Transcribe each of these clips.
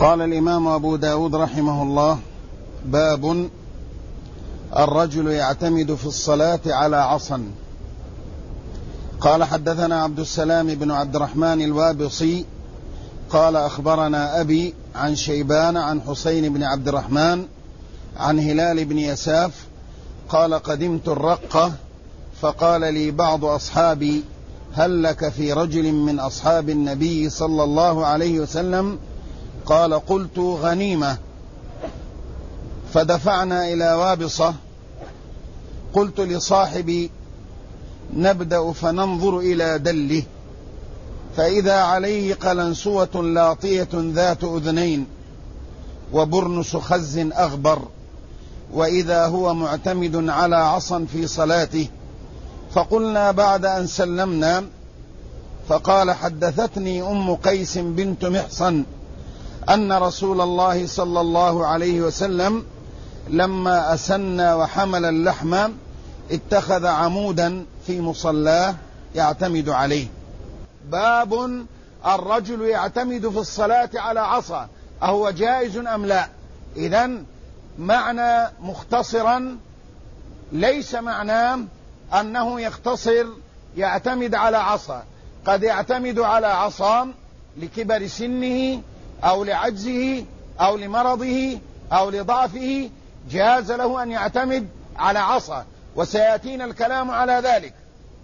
قال الإمام أبو داود رحمه الله: باب الرجل يعتمد في الصلاة على عصا. قال: حدثنا عبد السلام بن عبد الرحمن الوابصي قال: أخبرنا أبي عن شيبان عن حسين بن عبد الرحمن عن هلال بن يساف قال: قدمت الرقة فقال لي بعض أصحابي: هل لك في رجل من أصحاب النبي صلى الله عليه وسلم؟ قال: قلت: غنيمة. فدفعنا إلى وابصة. قلت لصاحبي: نبدأ فننظر إلى دله، فإذا عليه قلنسوة لاطية ذات أذنين وبرنس خز أغبر، وإذا هو معتمد على عصا في صلاته. فقلنا بعد أن سلمنا، فقال: حدثتني أم قيس بنت محصن أن رسول الله صلى الله عليه وسلم لما أسن وحمل اللحم اتخذ عمودا في مصلاه يعتمد عليه. باب الرجل يعتمد في الصلاة على عصا، أهو جائز أم لا؟ إذن معنى مختصرا ليس معناه أنه يختصر يعتمد على عصا، قد يعتمد على عصا لكبر سنه أو لعجزه أو لمرضه أو لضعفه، جاز له أن يعتمد على عصا، وسيأتينا الكلام على ذلك.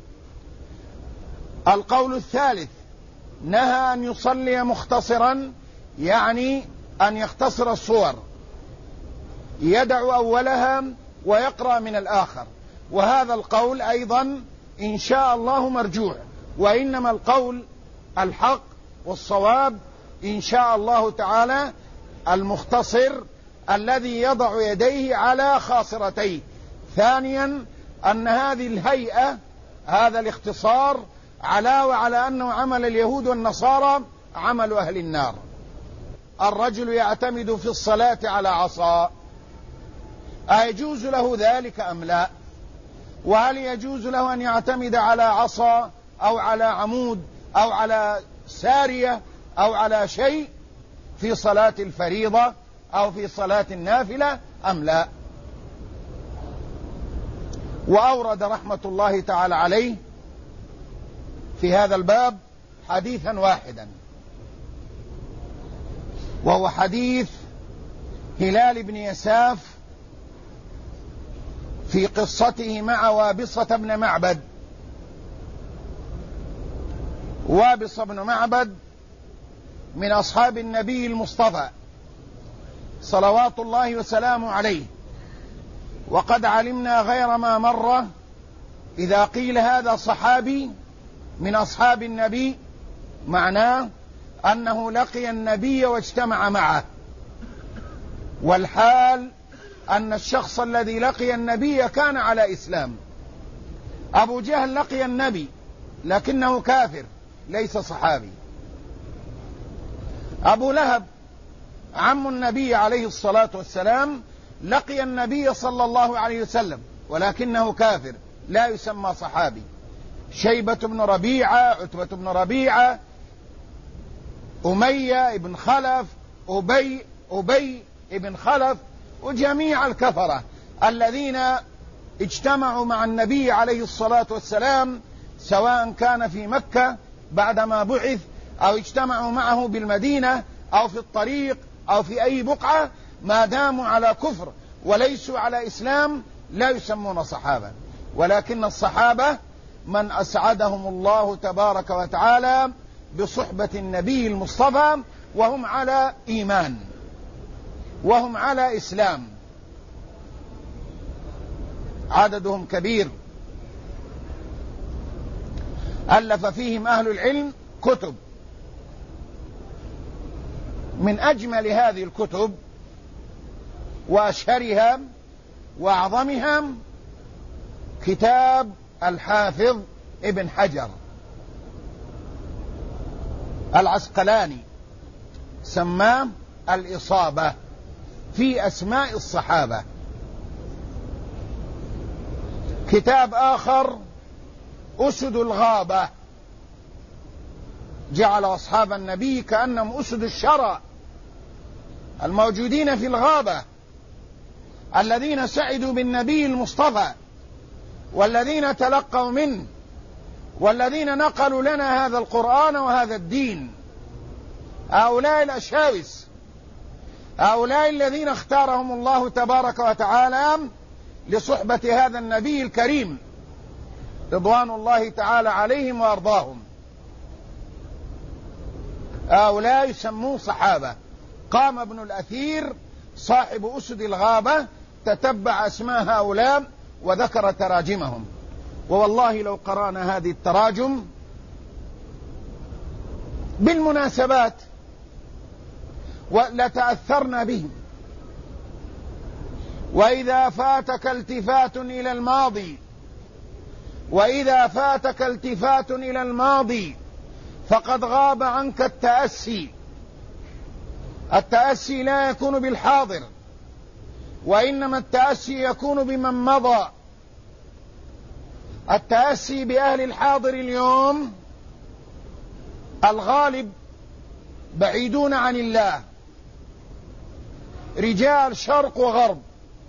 القول الثالث: نهى أن يصلي مختصرا، يعني أن يختصر الصور، يدع أولها ويقرأ من الآخر، وهذا القول أيضا إن شاء الله مرجوع، وإنما القول الحق والصواب إن شاء الله تعالى المختصر الذي يضع يديه على خاصرتيه. ثانيا أن هذه الهيئة، هذا الاختصار، علاوة على أنه عمل اليهود والنصارى عمل أهل النار. الرجل يعتمد في الصلاة على عصا، أيجوز له ذلك أم لا؟ وهل يجوز له أن يعتمد على عصا أو على عمود أو على سارية أو على شيء في صلاة الفريضة أو في صلاة النافلة أم لا؟ وأورد رحمة الله تعالى عليه في هذا الباب حديثا واحدا، وهو حديث هلال بن يساف في قصته مع وابصة بن معبد. وابصة بن معبد من أصحاب النبي المصطفى صلوات الله وسلامه عليه، وقد علمنا غير ما مر إذا قيل هذا صحابي من أصحاب النبي معناه أنه لقي النبي واجتمع معه، والحال أن الشخص الذي لقي النبي كان على إسلام. أبو جهل لقي النبي لكنه كافر ليس صحابي. أبو لهب عم النبي عليه الصلاة والسلام لقي النبي صلى الله عليه وسلم ولكنه كافر لا يسمى صحابي. شيبة بن ربيعة، عتبة بن ربيعة، أمية بن خلف، أبي بن خلف، وجميع الكفرة الذين اجتمعوا مع النبي عليه الصلاة والسلام، سواء كان في مكة بعدما بعث أو اجتمعوا معه بالمدينة أو في الطريق أو في أي بقعة، ما داموا على كفر وليسوا على إسلام لا يسمون صحابة. ولكن الصحابة من أسعدهم الله تبارك وتعالى بصحبة النبي المصطفى وهم على إيمان وهم على إسلام، عددهم كبير، ألف فيهم أهل العلم كتب. من أجمل هذه الكتب وأشهرها وأعظمها كتاب الحافظ ابن حجر العسقلاني، سماه الإصابة في أسماء الصحابة. كتاب آخر أسد الغابة، جعل أصحاب النبي كأنهم أسد الشرى، الموجودين في الغابة الذين سعدوا بالنبي المصطفى والذين تلقوا منه والذين نقلوا لنا هذا القرآن وهذا الدين، هؤلاء الأشاوس، هؤلاء الذين اختارهم الله تبارك وتعالى لصحبة هذا النبي الكريم رضوان الله تعالى عليهم وأرضاهم. هؤلاء يسمون صحابة. قام ابن الأثير صاحب أسد الغابة تتبع أسماء هؤلاء وذكر تراجمهم، ووالله لو قرأنا هذه التراجم بالمناسبات لتأثرنا بهم. وإذا فاتك التفات إلى الماضي، وإذا فاتك التفات إلى الماضي فقد غاب عنك التأسي. التأسي لا يكون بالحاضر، وإنما التأسي يكون بمن مضى. التأسي بأهل الحاضر اليوم الغالب بعيدون عن الله، رجال شرق وغرب،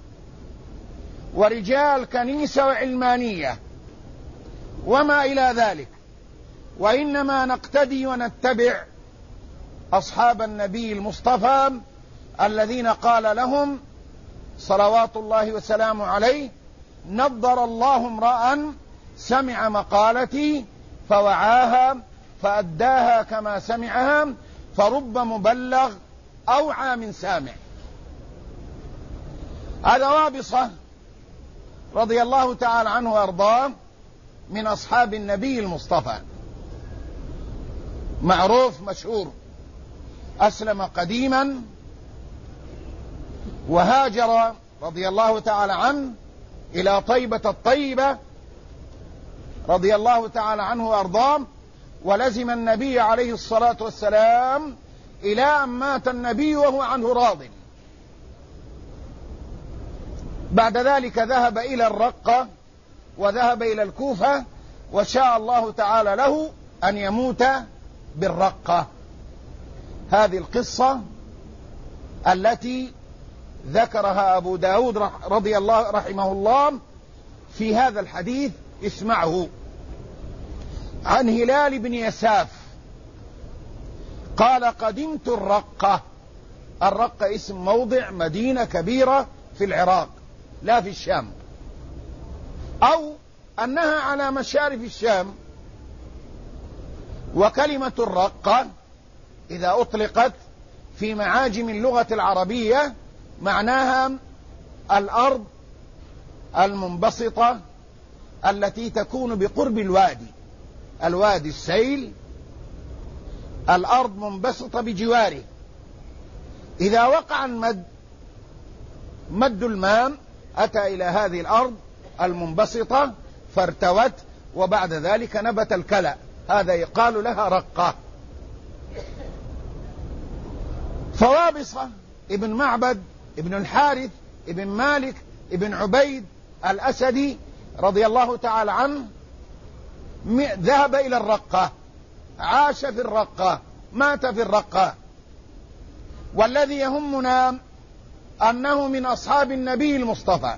ورجال كنيسة وعلمانية وما إلى ذلك، وإنما نقتدي ونتبع أصحاب النبي المصطفى الذين قال لهم صلوات الله وسلامه عليه: نضر الله امرأ سمع مقالتي فوعاها فأداها كما سمعها فرب مبلغ أوعى من سامع. هذا وابصة رضي الله تعالى عنه وأرضاه من أصحاب النبي المصطفى، معروف مشهور، أسلم قديما وهاجر رضي الله تعالى عنه إلى طيبة الطيبة رضي الله تعالى عنه وأرضاه، ولزم النبي عليه الصلاة والسلام إلى أن مات النبي وهو عنه راض. بعد ذلك ذهب إلى الرقة وذهب إلى الكوفة، وشاء الله تعالى له أن يموت بالرقة. هذه القصة التي ذكرها أبو داود رضي الله رحمه الله في هذا الحديث. اسمعه عن هلال بن يساف قال: قدمت الرقة. الرقة اسم موضع مدينة كبيرة في العراق لا في الشام، أو أنها على مشارف الشام. وكلمة الرقة إذا أطلقت في معاجم اللغة العربية معناها الأرض المنبسطة التي تكون بقرب الوادي، الوادي السيل، الأرض منبسطة بجواره. إذا وقع مد الماء أتى إلى هذه الأرض المنبسطة فارتوت، وبعد ذلك نبت الكلأ، هذا يقال لها رقة. فوابصة ابن معبد ابن الحارث ابن مالك ابن عبيد الأسدي رضي الله تعالى عنه ذهب إلى الرقة، عاش في الرقة، مات في الرقة. والذي يهمنا أنه من أصحاب النبي المصطفى.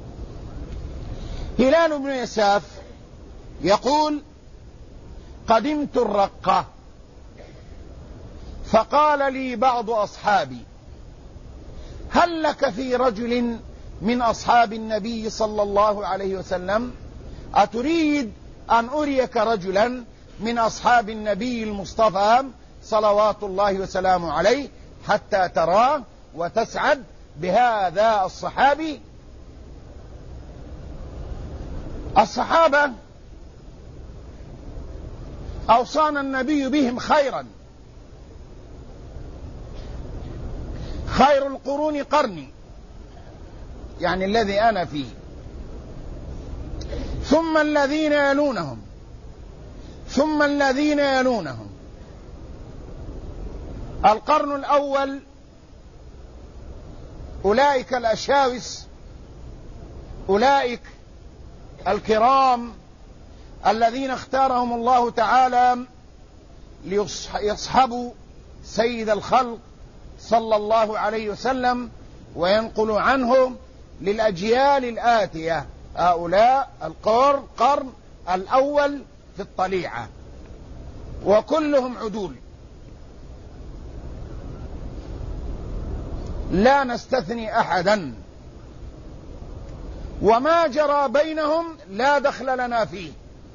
هلال بن يساف يقول: قدمت الرقة فقال لي بعض أصحابي: هل لك في رجل من أصحاب النبي صلى الله عليه وسلم؟ أتريد أن أريك رجلا من أصحاب النبي المصطفى صلوات الله وسلامه عليه حتى تراه وتسعد بهذا الصحابي؟ الصحابة أوصانا النبي بهم خيرا: خير القرون قرني، يعني الذي أنا فيه، ثم الذين يلونهم، ثم الذين يلونهم. القرن الأول أولئك الأشاوس، أولئك الكرام الذين اختارهم الله تعالى ليصحبوا سيد الخلق صلى الله عليه وسلم وينقل عنه للأجيال الآتية. هؤلاء القرن الأول في الطليعة وكلهم عدول لا نستثني أحدا، وما جرى بينهم لا دخل لنا فيه.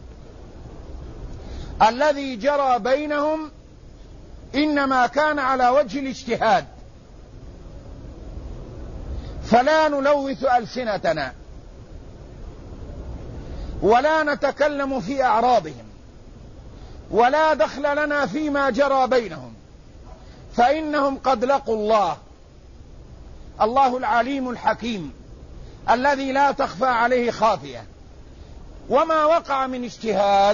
الذي جرى بينهم إنما كان على وجه الاجتهاد، فلا نلوث ألسنتنا ولا نتكلم في أعراضهم، ولا دخل لنا فيما جرى بينهم، فإنهم قد لقوا الله العليم الحكيم الذي لا تخفى عليه خافية. وما وقع من اجتهاد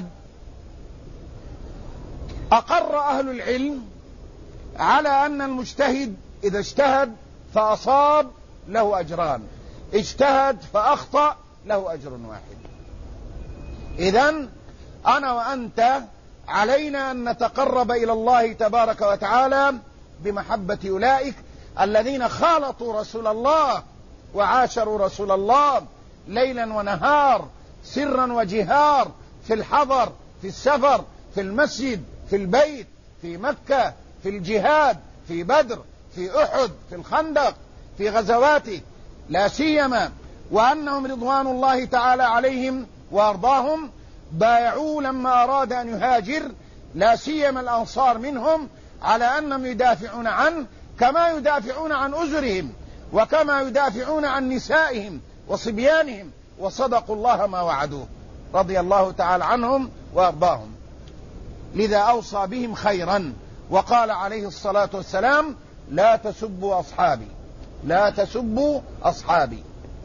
أقر أهل العلم على أن المجتهد إذا اجتهد فأصاب له أجران، اجتهد فأخطأ له أجر واحد. إذن أنا وأنت علينا أن نتقرب إلى الله تبارك وتعالى بمحبة أولئك الذين خالطوا رسول الله وعاشروا رسول الله ليلا ونهار، سرا وجهار، في الحضر، في السفر، في المسجد، في البيت، في مكة، في الجهاد، في بدر، في أحد، في الخندق، في غزواته، لا سيما وأنهم رضوان الله تعالى عليهم وأرضاهم بايعوا لما أراد أن يهاجر، لا سيما الأنصار منهم، على أنهم يدافعون عنه كما يدافعون عن أزرهم وكما يدافعون عن نسائهم وصبيانهم، وصدقوا الله ما وعدوه رضي الله تعالى عنهم وأرضاهم. لذا أوصى بهم خيرا وقال عليه الصلاة والسلام: لا تسبوا أصحابي، لا تسبوا أصحابي.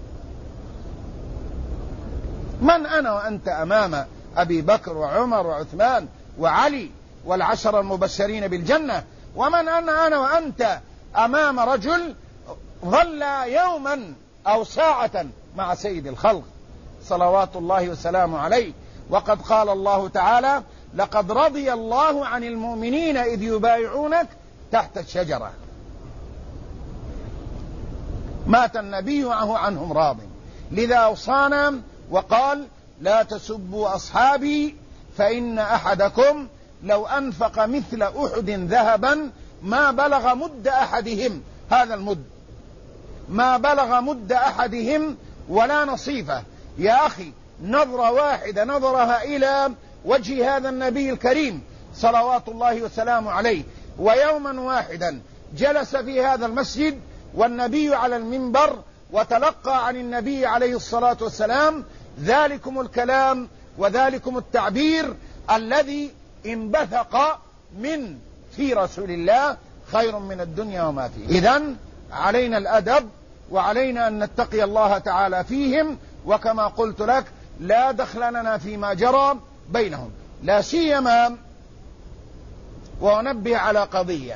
من أنا وأنت أمام أبي بكر وعمر وعثمان وعلي والعشر المبشرين بالجنة؟ ومن أنا وأنت أمام رجل ظل يوما أو ساعة مع سيد الخلق صلوات الله وسلامه عليه؟ وقد قال الله تعالى: لقد رضي الله عن المؤمنين إذ يبايعونك تحت الشجرة. مات النبي وهو عنهم راض. لذا أوصانا وقال: لا تسبوا أصحابي فإن أحدكم لو أنفق مثل أحد ذهبا ما بلغ مد أحدهم، هذا المد ما بلغ مد أحدهم ولا نصيفه. يا أخي، نظرة واحدة نظرها إلى وجه هذا النبي الكريم صلوات الله وسلامه عليه، ويوما واحدا جلس في هذا المسجد والنبي على المنبر وتلقى عن النبي عليه الصلاة والسلام ذلكم الكلام وذلكم التعبير الذي انبثق من في رسول الله خير من الدنيا وما فيه. إذن علينا الأدب وعلينا أن نتقي الله تعالى فيهم، وكما قلت لك لا دخل لنا فيما جرى بينهم، لا سيما وأنبه على قضية: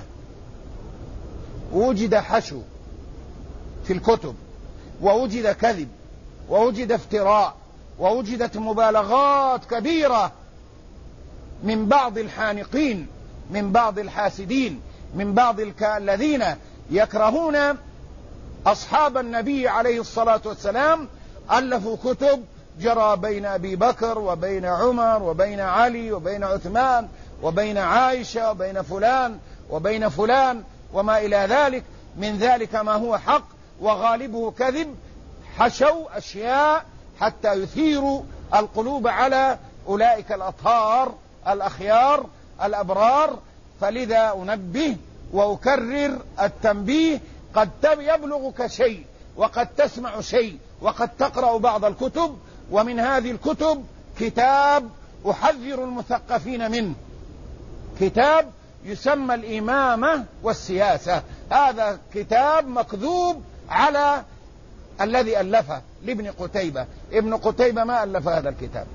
وجد حشو في الكتب، ووجد كذب، ووجد افتراء، ووجدت مبالغات كبيرة من بعض الحانقين، من بعض الحاسدين، من بعض الذين يكرهون أصحاب النبي عليه الصلاة والسلام. ألفوا كتب جرى بين أبي بكر وبين عمر وبين علي وبين عثمان وبين عائشة وبين فلان وبين فلان وما إلى ذلك، من ذلك ما هو حق وغالبه كذب. حشوا أشياء حتى يثيروا القلوب على أولئك الأطهار الأخيار الأبرار. فلذا أنبه وأكرر التنبيه: قد يبلغك شيء وقد تسمع شيء وقد تقرأ بعض الكتب، ومن هذه الكتب كتاب أحذر المثقفين منه، كتاب يسمى الإمامة والسياسة. هذا كتاب مكذوب على الذي ألفه لابن قتيبة. ابن قتيبة ما ألف هذا الكتاب.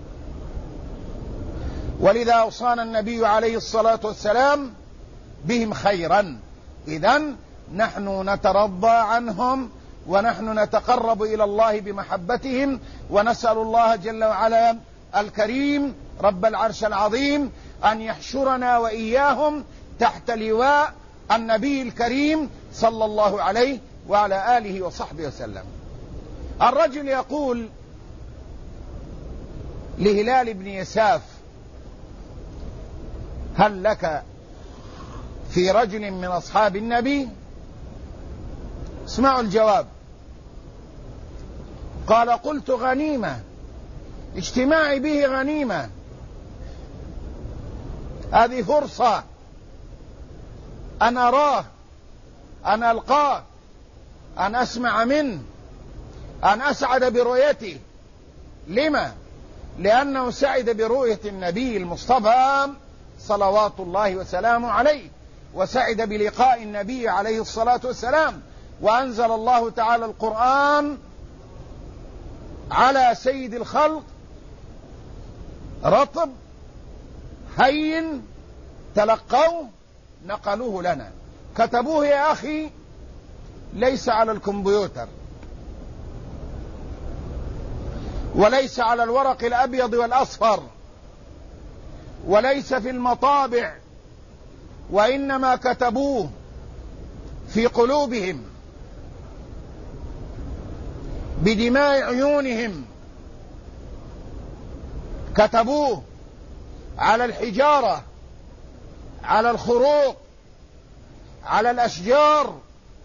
ولذا أوصانا النبي عليه الصلاة والسلام بهم خيرا. إذن نحن نترضى عنهم ونحن نتقرب إلى الله بمحبتهم، ونسأل الله جل وعلا الكريم رب العرش العظيم أن يحشرنا وإياهم تحت لواء النبي الكريم صلى الله عليه وعلى آله وصحبه وسلم. الرجل يقول لهلال بن يساف: هل لك في رجل من أصحاب النبي؟ اسمعوا الجواب. قال: قلت: غنيمة، اجتماعي به غنيمة، هذه فرصة أن أراه، أن ألقاه، أن أسمع منه، أن أسعد برؤيته. لما؟ لأنه سعد برؤية النبي المصطفى صلوات الله وسلامه عليه، وسعد بلقاء النبي عليه الصلاة والسلام، وأنزل الله تعالى القرآن على سيد الخلق رطب هين تلقوه نقلوه لنا. كتبوه يا أخي ليس على الكمبيوتر، وليس على الورق الأبيض والأصفر، وليس في المطابع، وإنما كتبوه في قلوبهم بدماء عيونهم، كتبوه على الحجارة، على الخروق، على الأشجار،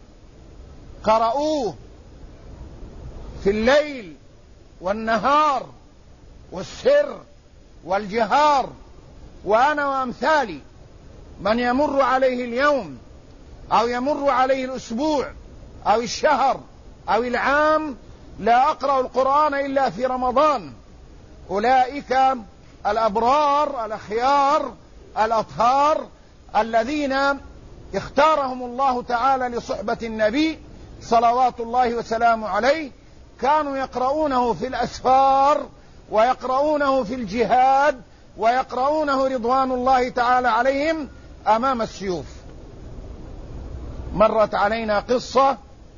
قرأوه في الليل والنهار والسر والجهار. وأنا وأمثالي من يمر عليه اليوم أو يمر عليه الأسبوع أو الشهر أو العام لا أقرأ القرآن إلا في رمضان. أولئك الأبرار الأخيار الأطهار الذين اختارهم الله تعالى لصحبة النبي صلوات الله وسلامه عليه، كانوا يقرؤونه في الأسفار، ويقرؤونه في الجهاد، ويقرؤونه رضوان الله تعالى عليهم أمام السيوف. مرت علينا قصة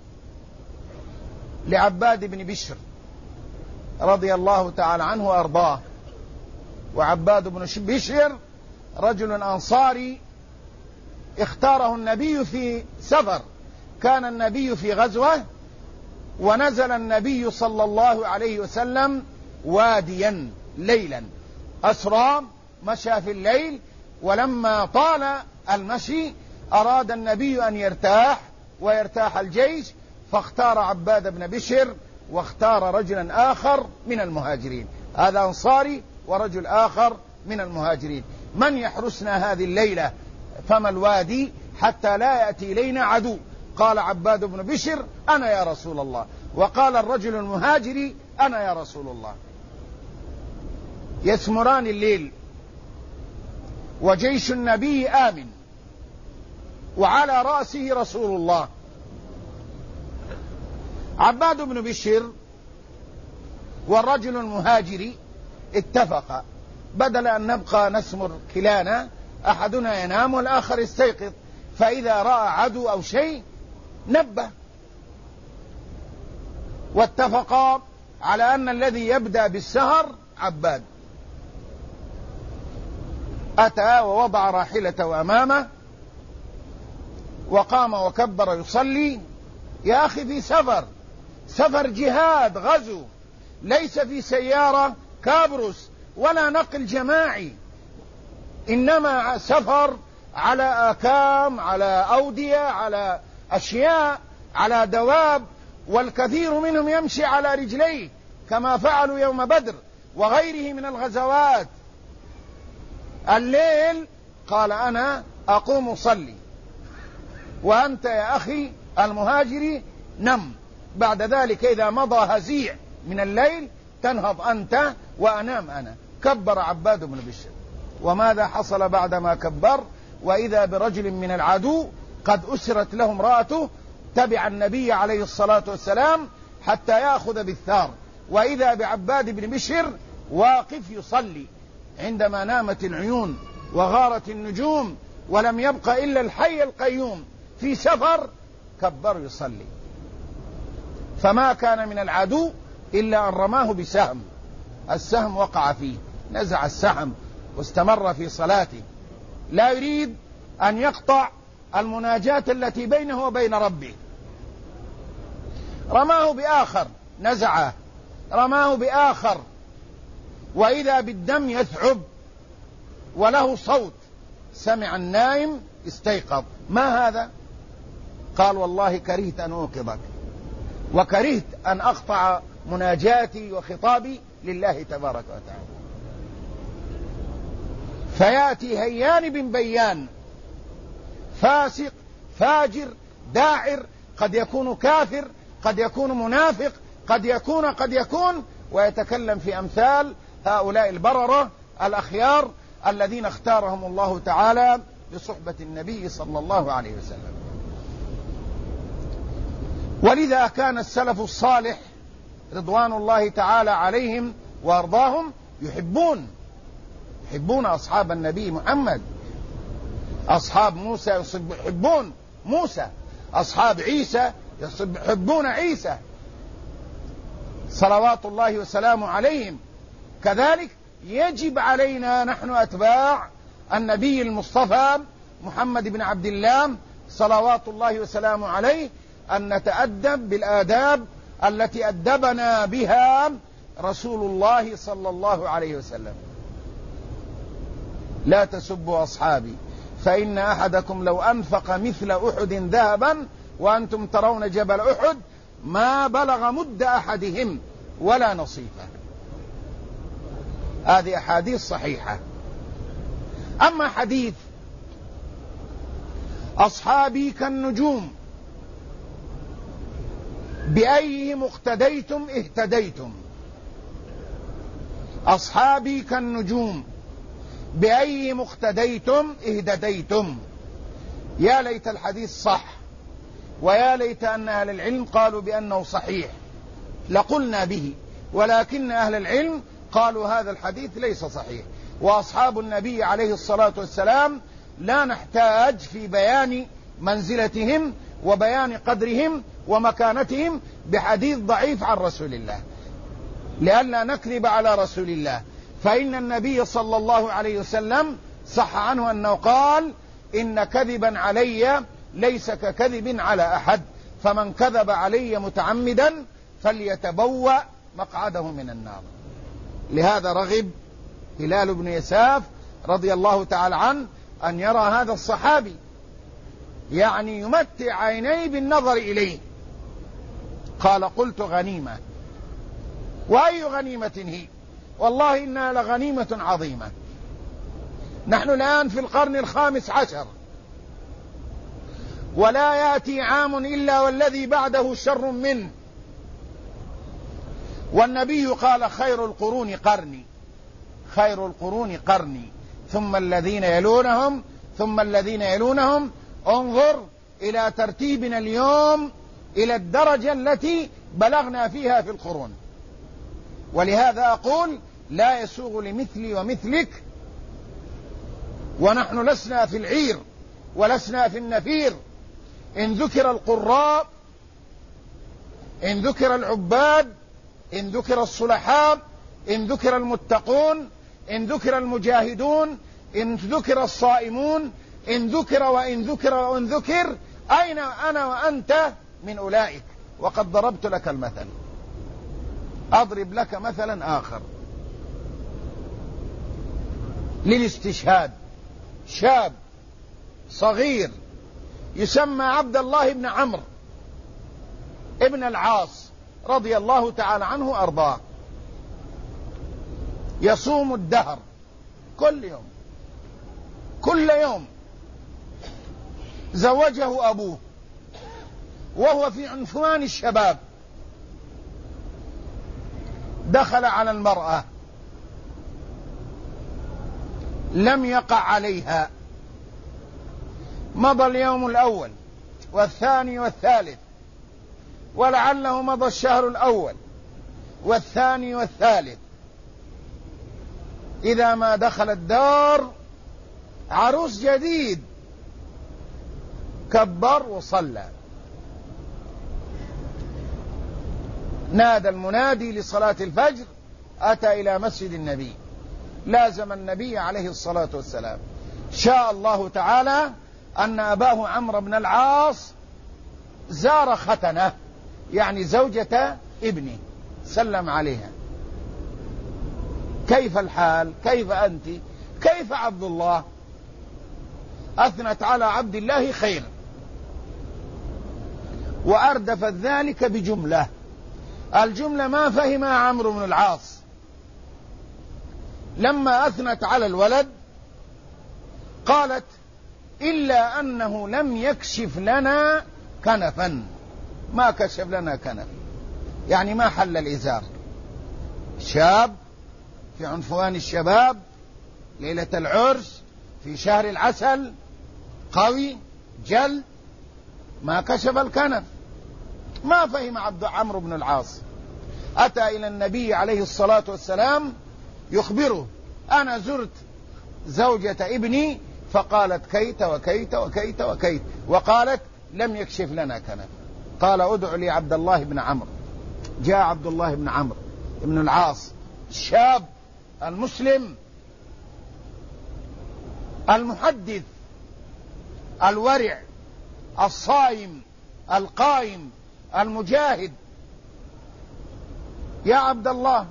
لعباد بن بشر رضي الله تعالى عنه وأرضاه. وعباد بن بشر رجل أنصاري اختاره النبي في سفر، كان النبي في غزوة، ونزل النبي صلى الله عليه وسلم واديا ليلا أسرى، مشى في الليل، ولما طال المشي أراد النبي أن يرتاح ويرتاح الجيش، فاختار عباد بن بشر واختار رجلا آخر من المهاجرين. هذا أنصاري ورجل آخر من المهاجرين. من يحرسنا هذه الليلة فما الوادي حتى لا يأتي إلينا عدو؟ قال عباد بن بشر: أنا يا رسول الله. وقال الرجل المهاجري: أنا يا رسول الله. يسمران الليل وجيش النبي آمن، وعلى رأسه رسول الله. عباد بن بشر والرجل المهاجري اتفقا: بدل أن نبقى نسمر كلانا، أحدنا ينام والآخر يستيقظ، فإذا رأى عدو أو شيء نبه. واتفقا على أن الذي يبدأ بالسهر عباد. أتى ووضع راحلته أمامه وقام وكبر يصلي. يا أخي في سفر جهاد غزو، ليس في سيارة كابروس ولا نقل جماعي، إنما سفر على آكام، على أودية، على أشياء، على دواب، والكثير منهم يمشي على رجليه كما فعلوا يوم بدر وغيره من الغزوات. الليل قال: أنا أقوم أصلي، وأنت يا أخي المهاجري نم. بعد ذلك إذا مضى هزيع من الليل تنهض أنت وأنام أنا. كبر عباد بن بشر. وماذا حصل بعدما كبر؟ وإذا برجل من العدو قد أسرت له امرأته، تبع النبي عليه الصلاة والسلام حتى يأخذ بالثار، وإذا بعباد بن بشر واقف يصلي عندما نامت العيون وغارت النجوم ولم يبق إلا الحي القيوم في سفر، كبر يصلي. فما كان من العدو إلا أن رماه بسهم، السهم وقع فيه، نزع السهم واستمر في صلاته، لا يريد أن يقطع المناجاة التي بينه وبين ربه. رماه بآخر نزعه، رماه بآخر وإذا بالدم يثعب وله صوت، سمع النائم استيقظ، ما هذا؟ قال والله كرهت أن أوقظك، وكرهت أن أقطع مناجاتي وخطابي لله تبارك وتعالى. فيأتي هيان بن بيان، فاسق فاجر داعر، قد يكون كافر، قد يكون منافق، قد يكون ويتكلم في أمثال هؤلاء البررة الأخيار الذين اختارهم الله تعالى لصحبة النبي صلى الله عليه وسلم. ولذا كان السلف الصالح رضوان الله تعالى عليهم وارضاهم يحبون أصحاب النبي محمد. أصحاب موسى يحبون موسى، أصحاب عيسى يحبون عيسى صلوات الله وسلامه عليهم. كذلك يجب علينا نحن أتباع النبي المصطفى محمد بن عبد الله صلوات الله وسلامه عليه أن نتأدب بالآداب التي أدبنا بها رسول الله صلى الله عليه وسلم. لا تسبوا أصحابي فإن أحدكم لو أنفق مثل أحد ذهبا وأنتم ترون جبل أحد ما بلغ مد أحدهم ولا نصيفه. هذه أحاديث صحيحة. أما حديث أصحابي كالنجوم بأيهم اقتديتم اهتديتم، أصحابي كالنجوم بأيهم اقتديتم اهتديتم، يا ليت الحديث صح، ويا ليت أن أهل العلم قالوا بأنه صحيح لقلنا به، ولكن أهل العلم قالوا هذا الحديث ليس صحيح. وأصحاب النبي عليه الصلاة والسلام لا نحتاج في بيان منزلتهم وبيان قدرهم ومكانتهم بحديث ضعيف عن رسول الله، لئلا نكذب على رسول الله. فإن النبي صلى الله عليه وسلم صح عنه أنه قال إن كذبا علي ليس ككذب على أحد، فمن كذب علي متعمدا فليتبوأ مقعده من النار. لهذا رغب هلال بن يساف رضي الله تعالى عنه أن يرى هذا الصحابي، يعني يمتع عينيه بالنظر إليه. قال قلت غنيمة، وأي غنيمة هي؟ والله إنها لغنيمة عظيمة. نحن الآن في القرن 15 ولا يأتي عام إلا والذي بعده شر منه، والنبي قال خير القرون قرني، خير القرون قرني ثم الذين يلونهم ثم الذين يلونهم. انظر إلى ترتيبنا اليوم إلى الدرجة التي بلغنا فيها في القرون. ولهذا أقول لا يسوغ لمثلي ومثلك، ونحن لسنا في العير ولسنا في النفير. إن ذكر القراء، إن ذكر العباد، إن ذكر الصلحاء، إن ذكر المتقون، إن ذكر المجاهدون، إن ذكر الصائمون، إن ذكر وإن ذكر وإن ذكر، أين أنا وأنت من أولئك؟ وقد ضربت لك المثل، أضرب لك مثلا آخر للاستشهاد. شاب صغير يسمى عبد الله بن عمرو ابن العاص رضي الله تعالى عنه وأرضاه، يصوم الدهر كل يوم. زوجه أبوه وهو في عنفوان الشباب، دخل على المرأة لم يقع عليها. مضى اليوم الأول والثاني والثالث، ولعله مضى الشهر الأول والثاني والثالث، إذا ما دخل الدار عروس جديد كبر وصلى. نادى المنادي لصلاة الفجر، أتى إلى مسجد النبي، لازم النبي عليه الصلاة والسلام. شاء الله تعالى أن أباه عمرو بن العاص زار ختنه، يعني زوجة ابنه، سلم عليها: كيف الحال؟ كيف أنت؟ كيف عبد الله؟ أثنت على عبد الله خير، وأردفت ذلك بجملة. الجملة ما فهمها عمرو بن العاص. لما أثنت على الولد قالت: إلا أنه لم يكشف لنا كنفا. ما كشف لنا كنف، يعني ما حل الإزار. شاب في عنفوان الشباب، ليلة العرس، في شهر العسل، قوي جلد، ما كشف الكنف. ما فهم عمرو بن العاص. أتى إلى النبي عليه الصلاة والسلام يخبره: أنا زرت زوجة ابني فقالت كيت وكيت وكيت وكيت، وقالت لم يكشف لنا كنف. قال: ادع لي عبد الله بن عمرو. جاء عبد الله بن عمرو بن العاص، الشاب المسلم المحدث الورع الصائم القائم المجاهد: يا عبد الله،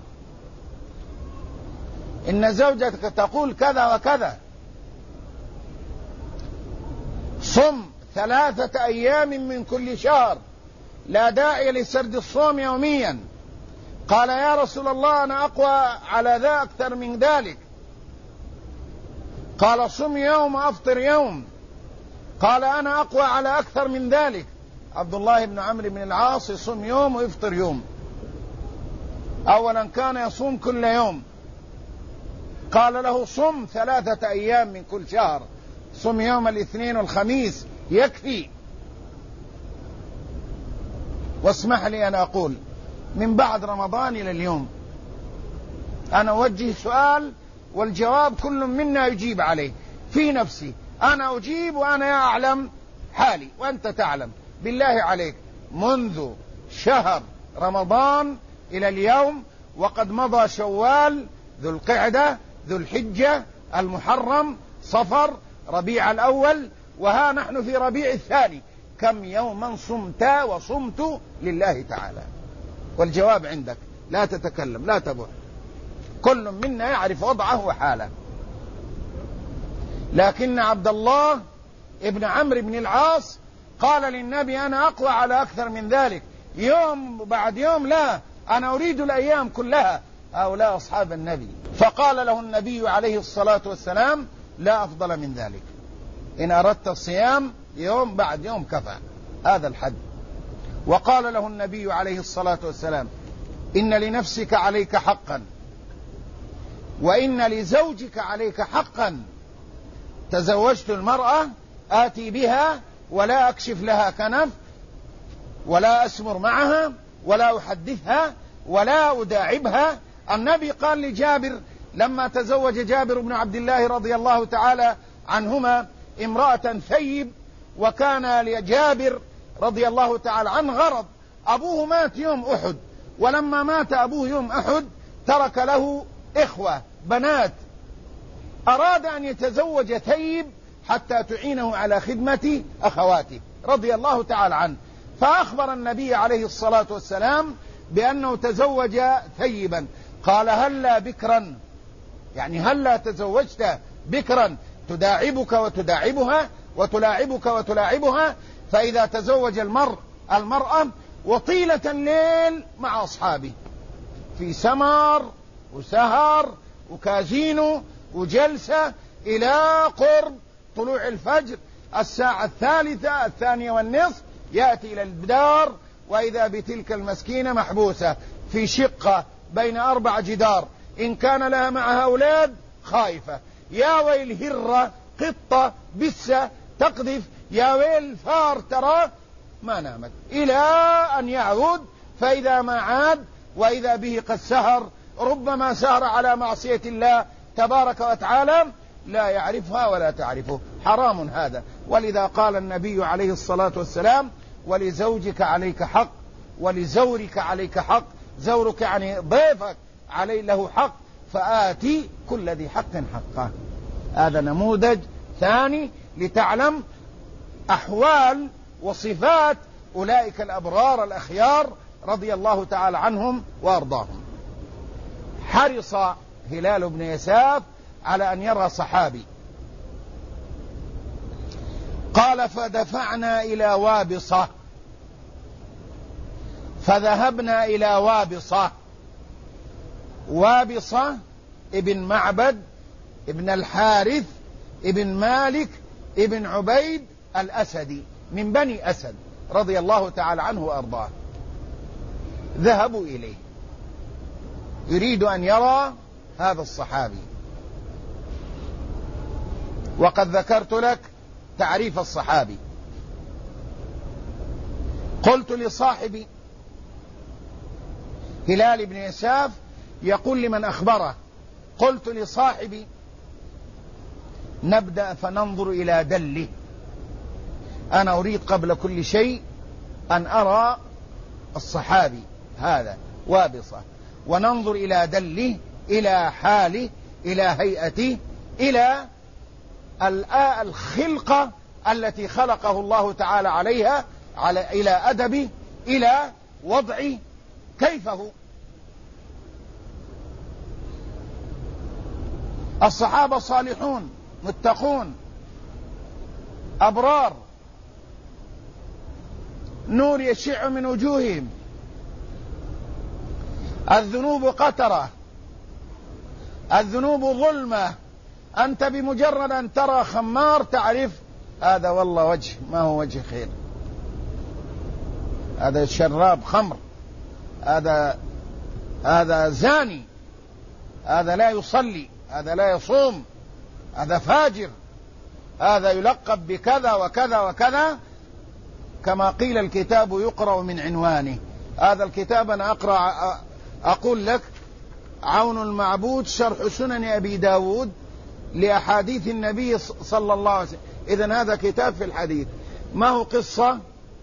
إن زوجتك تقول كذا وكذا، صم 3 أيام من كل شهر، لا داعي لسرد الصوم يوميا. قال: يا رسول الله، أنا أقوى على ذا أكثر من ذلك. قال: صم يوم وأفطر يوم. قال: أنا أقوى على أكثر من ذلك. عبد الله بن عمرو بن العاص يصوم يوم ويفطر يوم. أولا كان يصوم كل يوم، قال له: صم 3 أيام من كل شهر، صم يوم الاثنين والخميس يكفي. واسمح لي أن أقول: من بعد رمضان إلى اليوم أنا أوجه سؤال والجواب كل منا يجيب عليه في نفسي. أنا أجيب وأنا أعلم حالي وأنت تعلم. بالله عليك، منذ شهر رمضان إلى اليوم، وقد مضى شوال، ذو القعدة، ذو الحجة، المحرم، صفر، ربيع الأول، وها نحن في ربيع الثاني، كم يوما صمت وصمت لله تعالى؟ والجواب عندك، لا تتكلم، لا تبح، كل منا يعرف وضعه وحاله. لكن عبد الله ابن عمرو بن العاص قال للنبي: أنا أقوى على أكثر من ذلك، يوم بعد يوم، لا، أنا أريد الأيام كلها. هؤلاء أصحاب النبي. فقال له النبي عليه الصلاة والسلام: لا أفضل من ذلك، إن أردت الصيام يوم بعد يوم كفى، هذا الحد. وقال له النبي عليه الصلاة والسلام: إن لنفسك عليك حقا، وإن لزوجك عليك حقا. تزوجت المرأة آتي بها ولا أكشف لها كنف، ولا أسمر معها، ولا أحدثها، ولا أداعبها. النبي قال لجابر لما تزوج جابر بن عبد الله رضي الله تعالى عنهما امرأة ثيب، وكان لجابر رضي الله تعالى عنه غرض، أبوه مات يوم أحد، ولما مات أبوه يوم أحد ترك له إخوة بنات، أراد أن يتزوج ثيب حتى تعينه على خدمة أخواته رضي الله تعالى عنه. فأخبر النبي عليه الصلاة والسلام بأنه تزوج ثيبا. قال: هلا بكرا، يعني هلا تزوجت بكرا تداعبك وتداعبها وتلاعبك وتلاعبها. فإذا تزوج المرأة وطيلة الليل مع أصحابه في سمر وسهر وكازينو وجلسة إلى قرب طلوع الفجر، الساعة 1:03 يأتي إلى الدار، وإذا بتلك المسكينة محبوسة في شقة بين 4 جدار، إن كان لها معها أولاد خائفة، يا ويل هرة قطة بسة تقذف، يا ويل فار ترى، ما نامت إلى أن يعود. فإذا ما عاد وإذا به قد سهر، ربما سهر على معصية الله تبارك وتعالى، لا يعرفها ولا تعرفه، حرام هذا. ولذا قال النبي عليه الصلاة والسلام: ولزوجك عليك حق، ولزورك عليك حق. زورك يعني ضيفك عليه له حق، فآتي كل ذي حق حقه. هذا نموذج ثاني لتعلم أحوال وصفات أولئك الأبرار الأخيار رضي الله تعالى عنهم وأرضاهم. حرص هلال بن يساف على أن يرى صحابي. قال فدفعنا إلى وابصة، فذهبنا إلى وابصة. وابصة ابن معبد ابن الحارث ابن مالك ابن عبيد الأسدي من بني أسد رضي الله تعالى عنه وأرضاه. ذهبوا إليه، يريد أن يرى هذا الصحابي. وقد ذكرت لك تعريف الصحابي. قلت لصاحبي هلال بن يساف يقول لمن أخبره، قلت لصاحبي نبدأ فننظر إلى دله، أنا أريد قبل كل شيء أن أرى الصحابي هذا وابصة، وننظر إلى دله، إلى حاله، إلى هيئته، إلى الخلقة التي خلقه الله تعالى عليها، إلى أدبه، إلى وضعه، كيف هو. الصحابة صالحون متقون أبرار، نور يشع من وجوههم، الذنوب قترة، الذنوب ظلمة. أنت بمجرد أن ترى خمار تعرف هذا والله وجه ما هو وجه خير، هذا شراب خمر، هذا زاني، هذا لا يصلي، هذا لا يصوم، هذا فاجر، هذا يلقب بكذا وكذا وكذا. كما قيل الكتاب يقرأ من عنوانه. هذا الكتاب أنا أقول لك عون المعبود شرح سنن أبي داود لأحاديث النبي صلى الله عليه وسلم. إذن هذا كتاب في الحديث، ما هو قصة،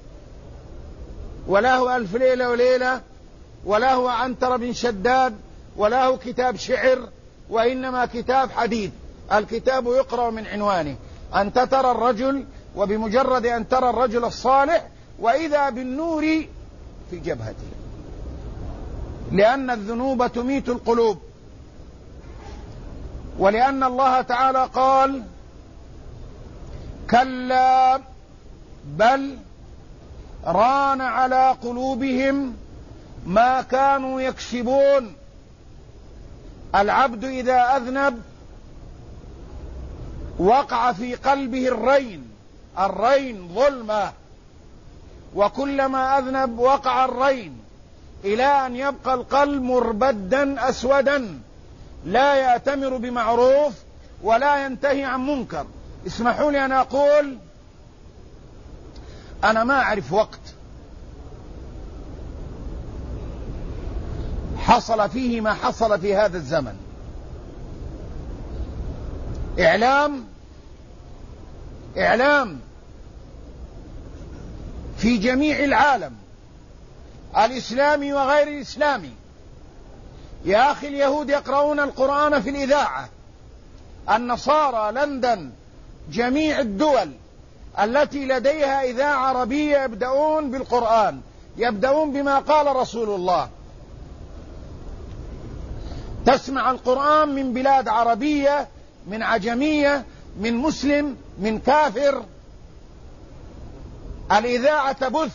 ولا هو ألف ليلة وليلة، ولا هو عنتر بن شداد، ولا هو كتاب شعر، وإنما كتاب حديث. الكتاب يقرأ من عنوانه. أنت ترى الرجل، وبمجرد أن ترى الرجل الصالح وإذا بالنور في جبهته، لأن الذنوب تميت القلوب، ولأن الله تعالى قال كلا بل ران على قلوبهم ما كانوا يكسبون. العبد إذا أذنب وقع في قلبه الرين ظلمة، وكلما أذنب وقع الرين إلى أن يبقى القلب مربدا أسودا لا يأتمر بمعروف ولا ينتهي عن منكر. اسمحوا لي أن أقول أنا ما أعرف وقت حصل فيه ما حصل في هذا الزمن. إعلام في جميع العالم الإسلامي وغير الإسلامي. يا أخي اليهود يقرؤون القرآن في الإذاعة، النصارى لندن، جميع الدول التي لديها إذاعة عربية يبدأون بالقرآن، يبدأون بما قال رسول الله. تسمع القرآن من بلاد عربية، من عجمية، من مسلم، من كافر. الإذاعة تبث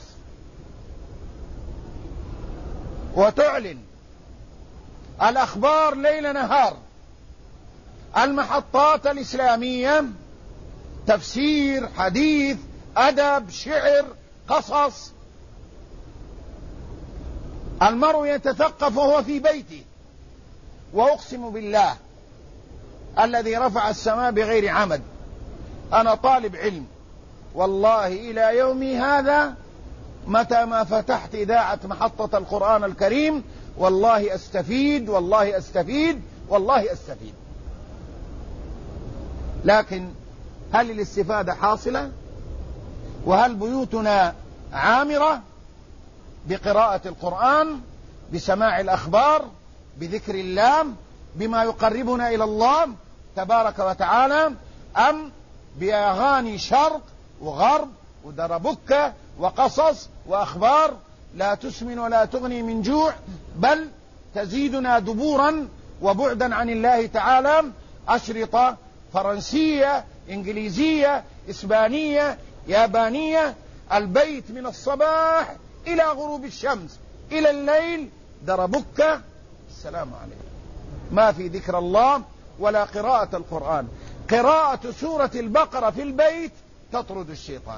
وتعلن الأخبار ليل نهار. المحطات الإسلامية تفسير، حديث، أدب، شعر، قصص. المرء يتثقف وهو في بيته. وأقسم بالله الذي رفع السماء بغير عمد، أنا طالب علم والله إلى يومي هذا متى ما فتحت إذاعة محطة القرآن الكريم والله أستفيد والله أستفيد والله أستفيد. لكن هل الاستفادة حاصلة؟ وهل بيوتنا عامرة بقراءة القرآن، بسماع الأخبار، بذكر الله، بما يقربنا إلى الله تبارك وتعالى، أم بأغاني شرق وغرب ودربكة وقصص وأخبار لا تسمن ولا تغني من جوع، بل تزيدنا دبورا وبعدا عن الله تعالى. أشرطة فرنسية، إنجليزية، إسبانية، يابانية، البيت من الصباح إلى غروب الشمس إلى الليل دربكة، السلام عليكم، ما في ذكر الله ولا قراءة القرآن. قراءة سورة البقرة في البيت تطرد الشيطان.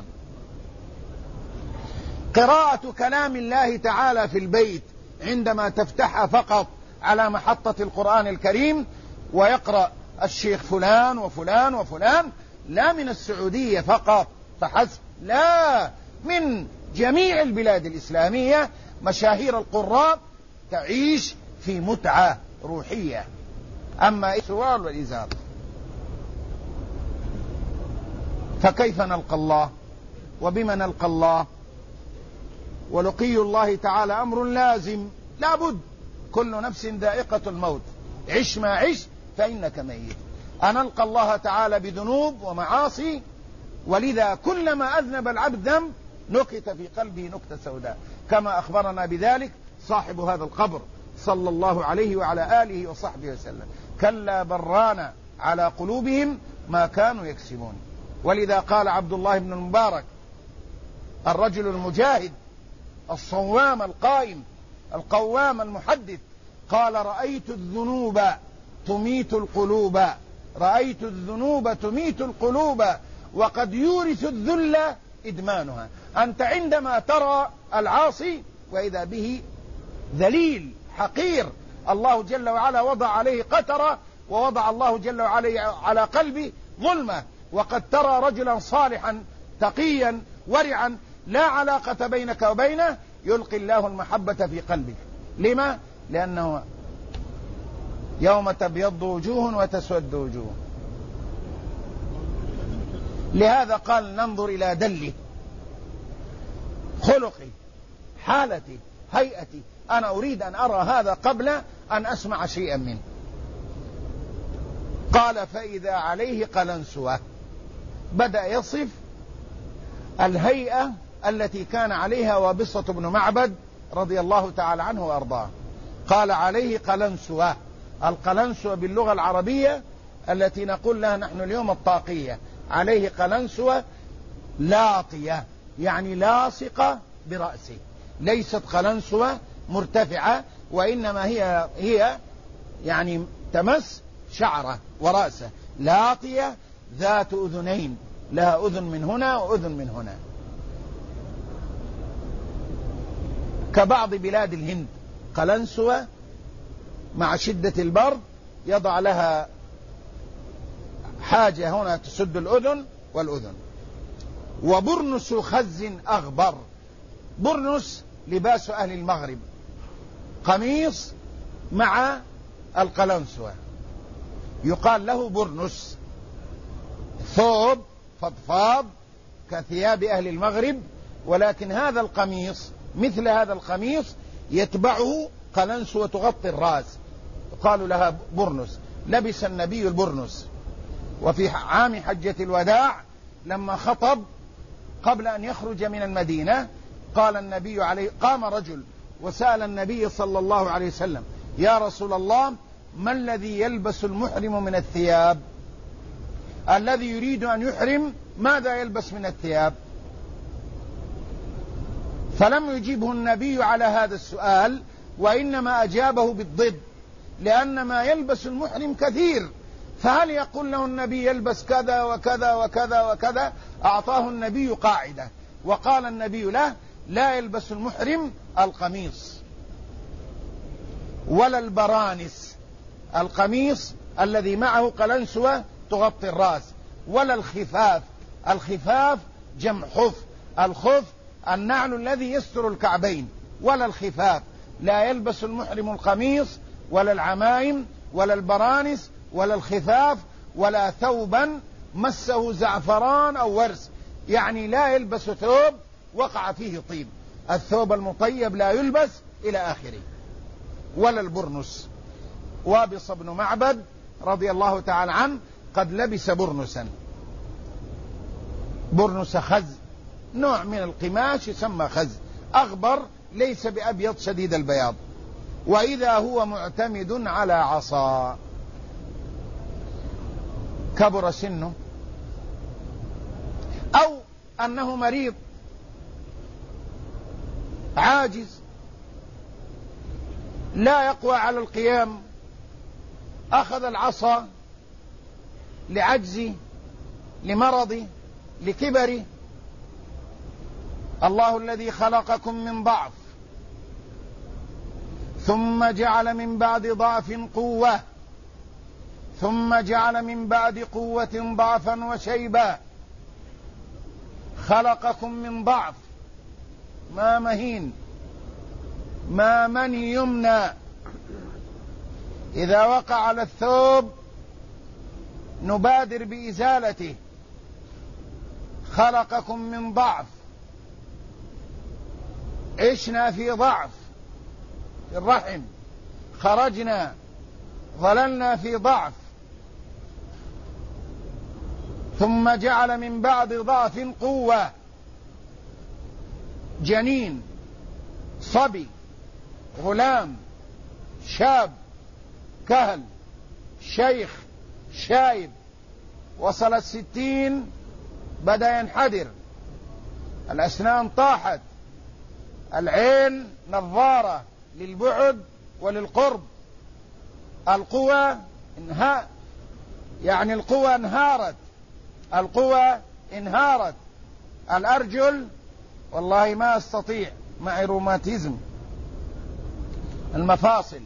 قراءة كلام الله تعالى في البيت عندما تفتحها فقط على محطة القرآن الكريم ويقرأ الشيخ فلان وفلان وفلان، لا من السعودية فقط فحسب، لا، من جميع البلاد الإسلامية مشاهير القراء تعيش في متعة روحية. أما السوال والإزار فكيف نلقى الله وبما نلقى الله؟ ولقي الله تعالى أمر لازم لا بد، كل نفس ذائقة الموت، عش ما عش فإنك ميت. أنلقى الله تعالى بذنوب ومعاصي، ولذا كلما أذنب العبد ذنب نكت في قلبه نكتة سوداء، كما أخبرنا بذلك صاحب هذا القبر صلى الله عليه وعلى آله وصحبه وسلم: كلا بران على قلوبهم ما كانوا يكسبون. ولذا قال عبد الله بن المبارك الرجل المجاهد الصوام القائم القوام المحدث، قال: رأيت الذنوب تميت القلوب، رأيت الذنوب تميت القلوب وقد يورث الذل إدمانها. أنت عندما ترى العاصي وإذا به ذليل حقير، الله جل وعلا وضع عليه قترة، ووضع الله جل وعلا على قلبه ظلمة، وقد ترى رجلا صالحا تقيا ورعا لا علاقة بينك وبينه، يلقي الله المحبة في قلبك. لما؟ لأنه يوم تبيض وجوه وتسود وجوه. لهذا قال: ننظر إلى دله، خلقي، حالتي، هيئتي، أنا أريد أن أرى هذا قبل أن أسمع شيئا منه. قال: فإذا عليه قلنسوة. بدأ يصف الهيئة التي كان عليها وابصة بن معبد رضي الله تعالى عنه وأرضاه. قال: عليه قلنسوة. القلنسوة باللغة العربية التي نقول لها نحن اليوم الطاقية. عليه قلنسوة لاطية، يعني لاصقة برأسه، ليست قلنسوة مرتفعة، وإنما هي يعني تمس شعره ورأسه، لاطية ذات أذنين، لها أذن من هنا وأذن من هنا، كبعض بلاد الهند قلنسوة مع شدة البرد يضع لها حاجة هنا تسد الأذن والأذن. وبرنس خز أغبر. برنس لباس أهل المغرب، قميص مع القلنسوة يقال له برنس، ثوب فضفاض كثياب أهل المغرب، ولكن هذا القميص مثل هذا القميص يتبعه قلنسوة تغطي الرأس، قالوا لها برنس. لبس النبي البرنس. وفي عام حجة الوداع لما خطب قبل أن يخرج من المدينة قال النبي عليه، قام رجل وسأل النبي صلى الله عليه وسلم: يا رسول الله، ما الذي يلبس المحرم من الثياب؟ الذي يريد أن يحرم ماذا يلبس من الثياب؟ فلم يجيبه النبي على هذا السؤال، وإنما أجابه بالضد، لأن ما يلبس المحرم كثير، فهل يقول له النبي يلبس كذا وكذا وكذا وكذا؟ أعطاه النبي قاعدة، وقال النبي له: لا يلبس المحرم القميص ولا البرانس، القميص الذي معه قلنسوة تغطي الرأس، ولا الخفاف. الخفاف جمع خف، الخف النعل الذي يستر الكعبين، ولا الخفاف. لا يلبس المحرم القميص ولا العمائم ولا البرانس ولا الخفاف ولا ثوبا مسه زعفران أو ورس، يعني لا يلبس ثوب وقع فيه طيب، الثوب المطيب لا يلبس إلى آخره. ولا البرنس. وابص بن معبد رضي الله تعالى عنه قد لبس برنسا. برنس خز، نوع من القماش يسمى خز، أغبر ليس بأبيض شديد البياض، وإذا هو معتمد على عصا. كبر سنه أو أنه مريض عاجز لا يقوى على القيام، أخذ العصا لعجزه لمرضه لكبره. الله الذي خلقكم من ضعف ثم جعل من بعد ضعف قوة ثم جعل من بعد قوة ضعفا وشيبا. خلقكم من ضعف، ما مهين، ما من يمنى، إذا وقع على الثوب نبادر بإزالته. خلقكم من ضعف، عشنا في ضعف في الرحم، خرجنا ظللنا في ضعف، ثم جعل من بعد ضعف قوة. جنين، صبي، غلام، شاب، كهل، شيخ، شايب، وصل 60 بدأ ينحدر، الأسنان طاحت، العين نظارة للبعد وللقرب، القوى يعني القوى انهارت، القوى انهارت، الأرجل والله ما أستطيع، معي روماتيزم، المفاصل،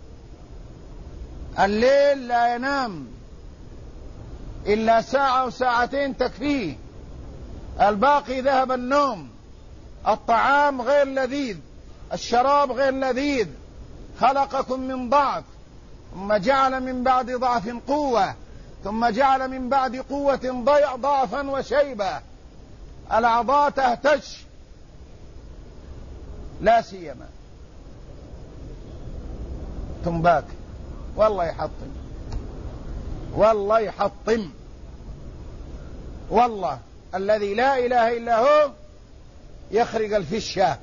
الليل لا ينام إلا ساعة أو ساعتين تكفيه، الباقي ذهب النوم، الطعام غير لذيذ، الشراب غير لذيذ. خلقكم من ضعف ثم جعل من بعد ضعف قوة ثم جعل من بعد قوة ضعفا وشيبا. الأعضاء تهتش، لا سيما تنباك، والله يحطم، والله يحطم، والله الذي لا إله إلا هو يخرج الفشة،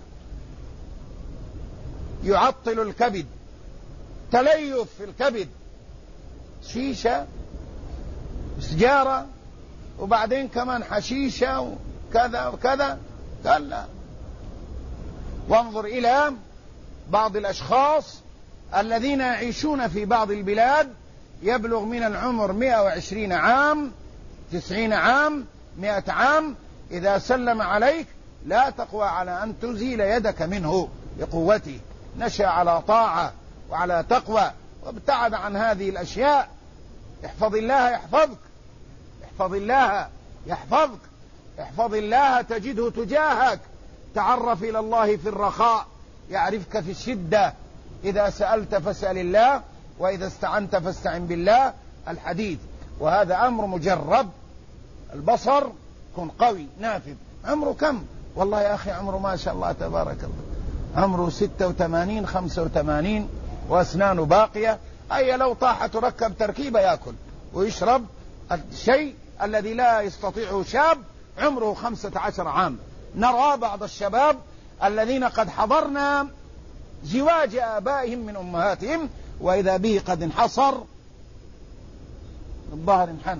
يعطل الكبد، تليف في الكبد، شيشة سجارة وبعدين كمان حشيشة وكذا وكذا. قال لا. وانظر إلى بعض الأشخاص الذين يعيشون في بعض البلاد يبلغ من العمر 120 عام 90 عام 100 عام، إذا سلم عليك لا تقوى على أن تزيل يدك منه بقوته، نشأ على طاعة وعلى تقوى وابتعد عن هذه الأشياء. احفظ الله يحفظك، احفظ الله يحفظك، احفظ الله تجده تجاهك. تعرف إلى الله في الرخاء يعرفك في الشدة. إذا سألت فاسأل الله وإذا استعنت فاستعن بالله، الحديث، وهذا أمر مجرب. البصر كن قوي نافذ. عمره كم؟ والله يا أخي عمره ما شاء الله تبارك الله، عمره 86 85 وأسنانه باقية. أي لو طاح تركب تركيبة يأكل ويشرب الشيء الذي لا يستطيعه شاب عمره 15 عام. نرى بعض الشباب الذين قد حضرنا زواج آبائهم من أمهاتهم وإذا به قد انحصر، الظهر انحنى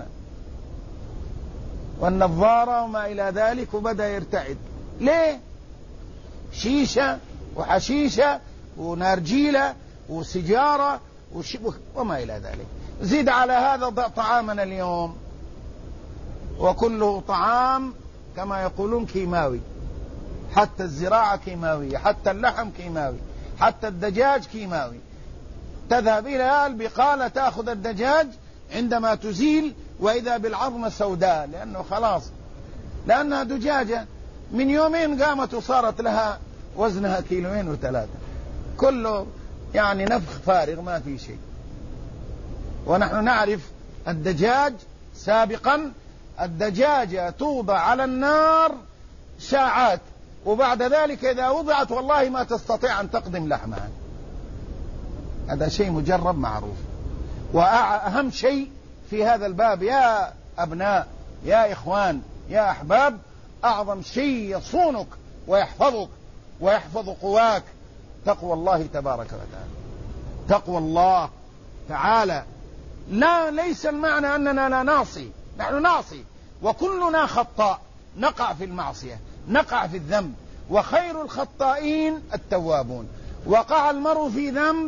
والنظارة وما إلى ذلك، وبدأ يرتعد. ليه؟ شيشة وحشيشة ونارجيلة وسجارة وما إلى ذلك. زيد على هذا طعامنا اليوم، وكله طعام كما يقولون كيماوي، حتى الزراعة كيماوية، حتى اللحم كيماوي، حتى الدجاج كيماوي. تذهب إلى البقالة تأخذ الدجاج، عندما تزيل وإذا بالعظمة سوداء، لأنه خلاص، لأنها دجاجة من يومين قامت وصارت لها وزنها 2 و3 كله يعني نفخ فارغ ما في شيء. ونحن نعرف الدجاج سابقا، الدجاجة توضع على النار ساعات، وبعد ذلك إذا وضعت والله ما تستطيع أن تقدم لحمها. هذا شيء مجرب معروف. وأهم شيء في هذا الباب يا أبناء يا إخوان يا أحباب أعظم شيء يصونك ويحفظك ويحفظ قواك تقوى الله تبارك وتعالى. تقوى الله تعالى. لا، ليس المعنى أننا لا نعصي، نحن نعصي وكلنا خطاء، نقع في المعصية، نقع في الذنب، وخير الخطائين التوابون. وقع المرء في ذنب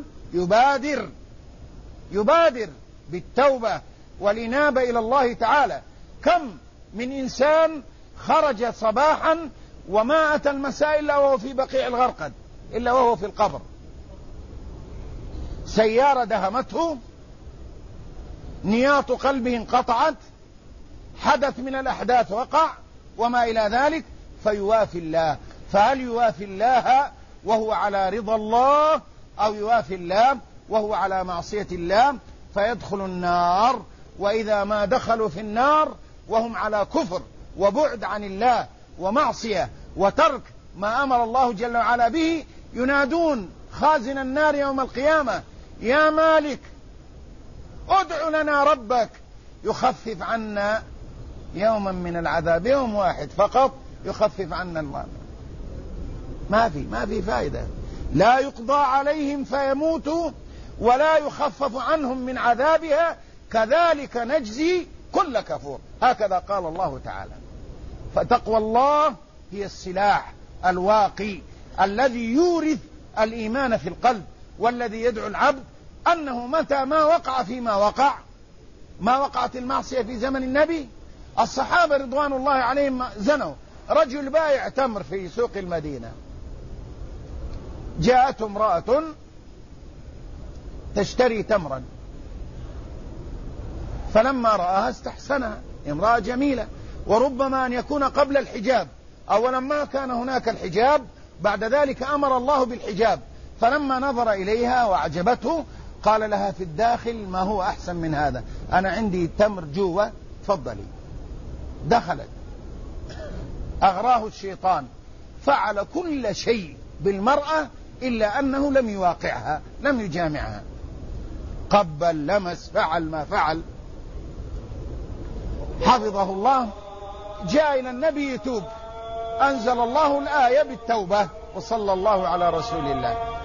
يبادر بالتوبة والإنابة إلى الله تعالى. كم من إنسان خرج صباحا وما أتى المساء إلا وهو في بقيع الغرقد، إلا وهو في القبر، سيارة دهمته، نياط قلبه انقطعت، حدث من الأحداث وقع وما إلى ذلك، فيوافي الله. فهل يوافي الله وهو على رضا الله، أو يوافي الله وهو على معصية الله فيدخل النار؟ وإذا ما دخلوا في النار وهم على كفر وبعد عن الله ومعصية وترك ما أمر الله جل وعلا به، ينادون خازن النار يوم القيامة: يا مالك ادع لنا ربك يخفف عنا يوما من العذاب، يوم واحد فقط يخفف عنا الله. ما في فائدة. لا يقضى عليهم فيموتوا ولا يخفف عنهم من عذابها كذلك نجزي كل كفور. هكذا قال الله تعالى. فتقوى الله هي السلاح الواقي الذي يورث الإيمان في القلب، والذي يدعو العبد أنه متى ما وقع فيما وقع، ما وقعت المعصية في زمن النبي، الصحابة رضوان الله عليهم زنوا. رجل بائع تمر في سوق المدينة، جاءته امرأة تشتري تمرا، فلما رآها استحسنها، امرأة جميلة، وربما أن يكون قبل الحجاب. أولا ما كان هناك الحجاب، بعد ذلك أمر الله بالحجاب. فلما نظر إليها وأعجبته قال لها في الداخل: ما هو أحسن من هذا، أنا عندي تمر جوا، تفضلي. دخلت، أغراه الشيطان، فعل كل شيء بالمرأة إلا أنه لم يواقعها، لم يجامعها، قبل، لمس، فعل ما فعل. حفظه الله، جاء إلى النبي يتوب، أنزل الله الآية بالتوبة، وصلى الله على رسول الله.